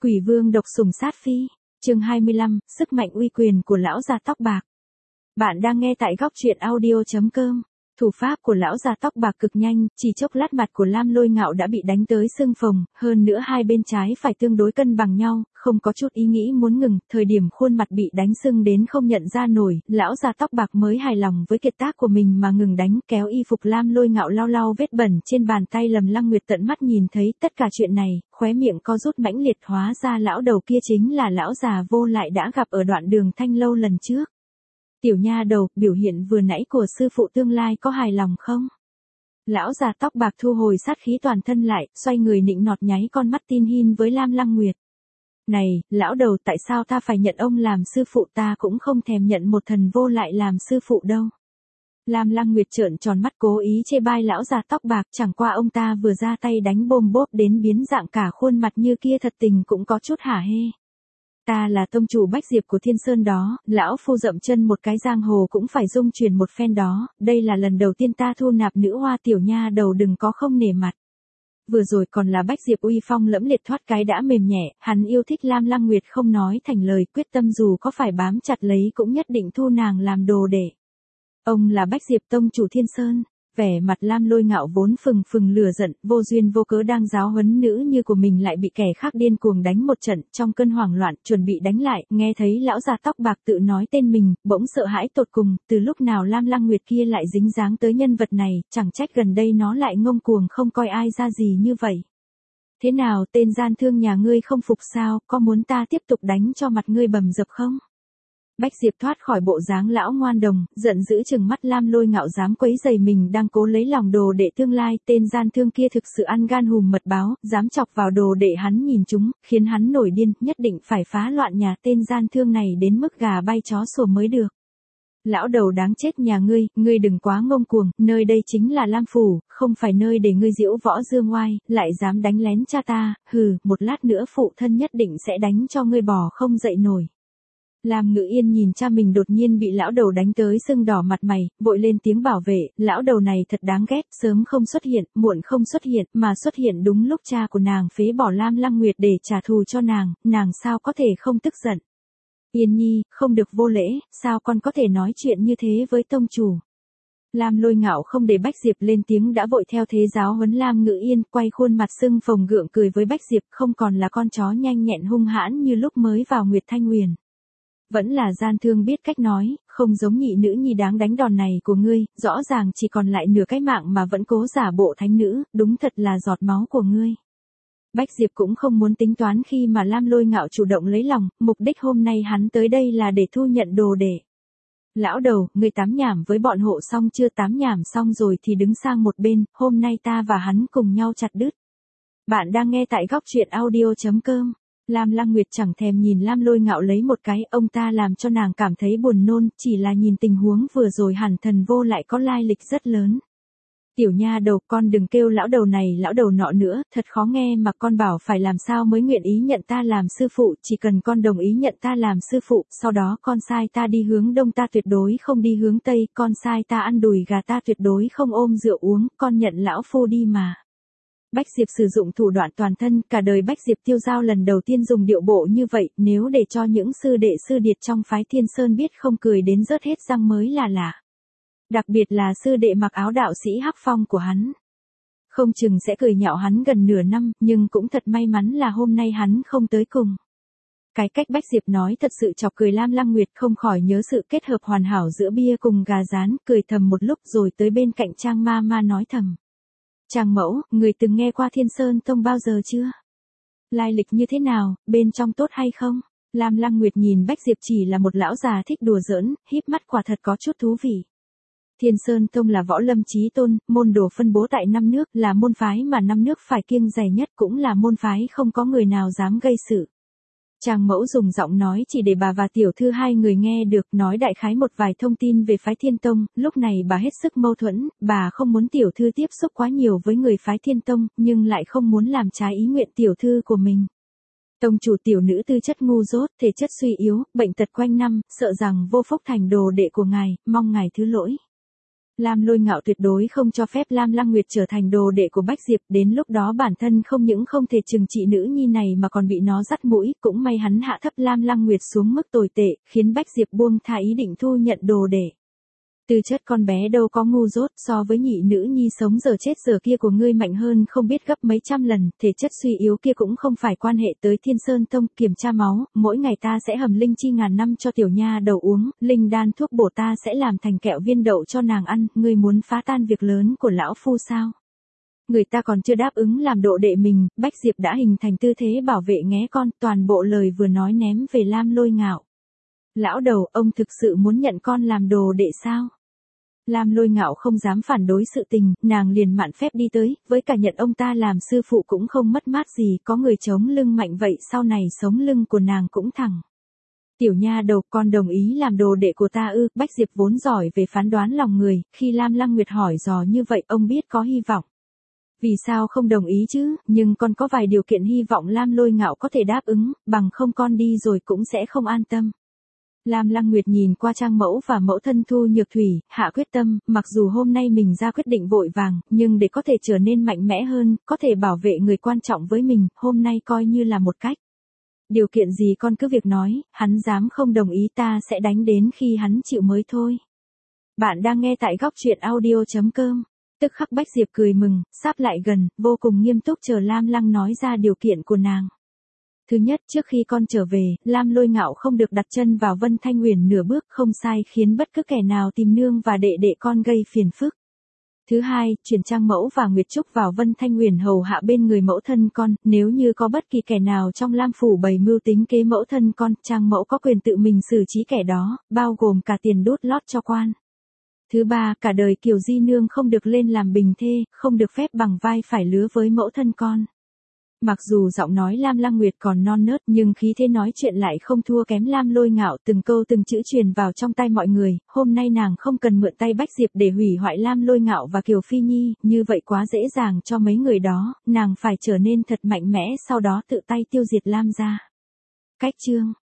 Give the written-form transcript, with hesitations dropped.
Quỷ vương độc sủng sát phi, chương 25, sức mạnh uy quyền của lão già tóc bạc. Bạn đang nghe tại góc truyện audio.com. Thủ pháp của lão già tóc bạc cực nhanh, chỉ chốc lát mặt của Lam Lôi Ngạo đã bị đánh tới xương phồng, hơn nữa hai bên trái phải tương đối cân bằng nhau, không có chút ý nghĩ muốn ngừng, thời điểm khuôn mặt bị đánh sưng đến không nhận ra nổi, lão già tóc bạc mới hài lòng với kiệt tác của mình mà ngừng đánh, kéo y phục Lam Lôi Ngạo lau lau vết bẩn trên bàn tay. Lâm Lăng Nguyệt tận mắt nhìn thấy tất cả chuyện này, khóe miệng co rút mãnh liệt, hóa ra lão đầu kia chính là lão già vô lại đã gặp ở đoạn đường Thanh Lâu lần trước. Tiểu nha đầu, biểu hiện vừa nãy của sư phụ tương lai có hài lòng không? Lão già tóc bạc thu hồi sát khí toàn thân lại, xoay người nịnh nọt nháy con mắt tin hin với Lam Lăng Nguyệt. Này, lão đầu, tại sao ta phải nhận ông làm sư phụ, ta cũng không thèm nhận một thần vô lại làm sư phụ đâu. Lam Lăng Nguyệt trợn tròn mắt cố ý chê bai lão già tóc bạc, chẳng qua ông ta vừa ra tay đánh bôm bốp đến biến dạng cả khuôn mặt như kia, thật tình cũng có chút hả hê. Ta là tông chủ Bách Diệp của Thiên Sơn đó, lão phu dậm chân một cái giang hồ cũng phải dung truyền một phen đó, đây là lần đầu tiên ta thu nạp nữ hoa, tiểu nha đầu đừng có không nể mặt. Vừa rồi còn là Bách Diệp uy phong lẫm liệt thoát cái đã mềm nhẹ, hắn yêu thích Lam Lăng Nguyệt không nói thành lời, quyết tâm dù có phải bám chặt lấy cũng nhất định thu nàng làm đồ để. Ông là Bách Diệp tông chủ Thiên Sơn. Vẻ mặt Lam Lôi Ngạo vốn phừng phừng lửa giận, vô duyên vô cớ đang giáo huấn nữ như của mình lại bị kẻ khác điên cuồng đánh một trận, trong cơn hoảng loạn chuẩn bị đánh lại, nghe thấy lão già tóc bạc tự nói tên mình, bỗng sợ hãi tột cùng, từ lúc nào Lam Lăng Nguyệt kia lại dính dáng tới nhân vật này, chẳng trách gần đây nó lại ngông cuồng không coi ai ra gì như vậy. Thế nào, tên gian thương nhà ngươi không phục sao, có muốn ta tiếp tục đánh cho mặt ngươi bầm dập không? Bách Diệp thoát khỏi bộ dáng lão ngoan đồng, giận dữ chừng mắt Lam Lôi Ngạo dám quấy rầy mình đang cố lấy lòng đồ đệ tương lai, tên gian thương kia thực sự ăn gan hùm mật báo, dám chọc vào đồ đệ hắn nhìn chúng, khiến hắn nổi điên, nhất định phải phá loạn nhà tên gian thương này đến mức gà bay chó sủa mới được. Lão đầu đáng chết nhà ngươi đừng quá ngông cuồng, nơi đây chính là Lam Phủ, không phải nơi để ngươi diễu võ dương oai, lại dám đánh lén cha ta, hừ, một lát nữa phụ thân nhất định sẽ đánh cho ngươi bò không dậy nổi. Lam Ngữ Yên nhìn cha mình đột nhiên bị lão đầu đánh tới sưng đỏ mặt mày, vội lên tiếng bảo vệ, lão đầu này thật đáng ghét, sớm không xuất hiện, muộn không xuất hiện, mà xuất hiện đúng lúc cha của nàng phế bỏ Lam Lăng Nguyệt để trả thù cho nàng sao có thể không tức giận. Yên Nhi, không được vô lễ, sao con có thể nói chuyện như thế với tông chủ. Lam Lôi Ngạo không để Bách Diệp lên tiếng đã vội theo thế giáo huấn Lam Ngữ Yên, quay khuôn mặt sưng phồng gượng cười với Bách Diệp, không còn là con chó nhanh nhẹn hung hãn như lúc mới vào Nguyệt Thanh Huyền. Vẫn là gian thương biết cách nói, không giống nhị nữ nhi đáng đánh đòn này của ngươi, rõ ràng chỉ còn lại nửa cái mạng mà vẫn cố giả bộ thánh nữ, đúng thật là giọt máu của ngươi. Bách Diệp cũng không muốn tính toán khi mà Lam Lôi Ngạo chủ động lấy lòng, mục đích hôm nay hắn tới đây là để thu nhận đồ để. Lão đầu, ngươi tám nhảm với bọn hộ xong chưa? Tám nhảm xong rồi thì đứng sang một bên, hôm nay ta và hắn cùng nhau chặt đứt. Bạn đang nghe tại góc truyện audio.com. Lam Lăng Nguyệt chẳng thèm nhìn Lam Lôi Ngạo lấy một cái, ông ta làm cho nàng cảm thấy buồn nôn, chỉ là nhìn tình huống vừa rồi hẳn thần vô lại có lai lịch rất lớn. Tiểu nha đầu, con đừng kêu lão đầu này lão đầu nọ nữa, thật khó nghe mà, con bảo phải làm sao mới nguyện ý nhận ta làm sư phụ, chỉ cần con đồng ý nhận ta làm sư phụ, sau đó con sai ta đi hướng đông ta tuyệt đối không đi hướng tây, con sai ta ăn đùi gà ta tuyệt đối không ôm rượu uống, con nhận lão phu đi mà. Bách Diệp sử dụng thủ đoạn toàn thân, cả đời Bách Diệp tiêu giao lần đầu tiên dùng điệu bộ như vậy, nếu để cho những sư đệ sư điệt trong phái Thiên Sơn biết không cười đến rớt hết răng mới là lạ. Đặc biệt là sư đệ mặc áo đạo sĩ Hắc Phong của hắn. Không chừng sẽ cười nhạo hắn gần nửa năm, nhưng cũng thật may mắn là hôm nay hắn không tới cùng. Cái cách Bách Diệp nói thật sự chọc cười Lam Lăng Nguyệt, không khỏi nhớ sự kết hợp hoàn hảo giữa bia cùng gà rán, cười thầm một lúc rồi tới bên cạnh Trang Ma nói thầm. Trang mẫu, người từng nghe qua Thiên Sơn Tông bao giờ chưa? Lai lịch như thế nào, bên trong tốt hay không? Lam Lăng Nguyệt nhìn Bách Diệp chỉ là một lão già thích đùa giỡn, híp mắt quả thật có chút thú vị. Thiên Sơn Tông là võ lâm chí tôn, môn đồ phân bố tại 5 nước, là môn phái mà 5 nước phải kiêng dè nhất, cũng là môn phái không có người nào dám gây sự. Trang mẫu dùng giọng nói chỉ để bà và tiểu thư hai người nghe được, nói đại khái một vài thông tin về phái Thiên Tông, lúc này bà hết sức mâu thuẫn, bà không muốn tiểu thư tiếp xúc quá nhiều với người phái Thiên Tông, nhưng lại không muốn làm trái ý nguyện tiểu thư của mình. Tông chủ tiểu nữ tư chất ngu dốt, thể chất suy yếu, bệnh tật quanh năm, sợ rằng vô phúc thành đồ đệ của ngài, mong ngài thứ lỗi. Lam Lôi Ngạo tuyệt đối không cho phép Lam Lăng Nguyệt trở thành đồ đệ của Bách Diệp, đến lúc đó bản thân không những không thể trừng trị nữ nhi này mà còn bị nó dắt mũi, cũng may hắn hạ thấp Lam Lăng Nguyệt xuống mức tồi tệ, khiến Bách Diệp buông tha ý định thu nhận đồ đệ. Tư chất con bé đâu có ngu dốt, so với nhị nữ nhi sống giờ chết giờ kia của ngươi mạnh hơn không biết gấp mấy trăm lần, thể chất suy yếu kia cũng không phải quan hệ tới Thiên Sơn Tông, kiểm tra máu, mỗi ngày ta sẽ hầm linh chi ngàn năm cho tiểu nha đầu uống, linh đan thuốc bổ ta sẽ làm thành kẹo viên đậu cho nàng ăn, ngươi muốn phá tan việc lớn của lão phu sao? Người ta còn chưa đáp ứng làm độ đệ mình, Bách Diệp đã hình thành tư thế bảo vệ nghé con, toàn bộ lời vừa nói ném về Lam Lôi Ngạo. Lão đầu, ông thực sự muốn nhận con làm đồ đệ sao? Lam Lôi Ngạo không dám phản đối sự tình, nàng liền mạn phép đi tới, với cả nhận ông ta làm sư phụ cũng không mất mát gì, có người chống lưng mạnh vậy sau này sống lưng của nàng cũng thẳng. Tiểu nha đầu, con đồng ý làm đồ đệ của ta ư? Bách Diệp vốn giỏi về phán đoán lòng người, khi Lam Lăng Nguyệt hỏi dò như vậy ông biết có hy vọng. Vì sao không đồng ý chứ, nhưng con có vài điều kiện hy vọng Lam Lôi Ngạo có thể đáp ứng, bằng không con đi rồi cũng sẽ không an tâm. Lam Lăng Nguyệt nhìn qua Trang Mẫu và mẫu thân Thu Nhược Thủy, hạ quyết tâm, mặc dù hôm nay mình ra quyết định vội vàng, nhưng để có thể trở nên mạnh mẽ hơn, có thể bảo vệ người quan trọng với mình, hôm nay coi như là một cách. Điều kiện gì con cứ việc nói, hắn dám không đồng ý ta sẽ đánh đến khi hắn chịu mới thôi. Bạn đang nghe tại góc truyện audio.com. Tức khắc Bách Diệp cười mừng, sáp lại gần, vô cùng nghiêm túc chờ Lam Lăng nói ra điều kiện của nàng. Thứ nhất, trước khi con trở về, Lam Lôi Ngạo không được đặt chân vào Vân Thanh Uyển nửa bước, không sai, khiến bất cứ kẻ nào tìm nương và đệ đệ con gây phiền phức. Thứ hai, chuyển Trang Mẫu và Nguyệt Trúc vào Vân Thanh Uyển hầu hạ bên người mẫu thân con, nếu như có bất kỳ kẻ nào trong Lam phủ bày mưu tính kế mẫu thân con, Trang Mẫu có quyền tự mình xử trí kẻ đó, bao gồm cả tiền đốt lót cho quan. Thứ ba, cả đời Kiều Di nương không được lên làm bình thê, không được phép bằng vai phải lứa với mẫu thân con. Mặc dù giọng nói Lam Lăng Nguyệt còn non nớt nhưng khí thế nói chuyện lại không thua kém Lam Lôi Ngạo, từng câu từng chữ truyền vào trong tai mọi người, hôm nay nàng không cần mượn tay Bách Diệp để hủy hoại Lam Lôi Ngạo và Kiều Phi Nhi, như vậy quá dễ dàng cho mấy người đó, nàng phải trở nên thật mạnh mẽ sau đó tự tay tiêu diệt Lam gia. Cách chương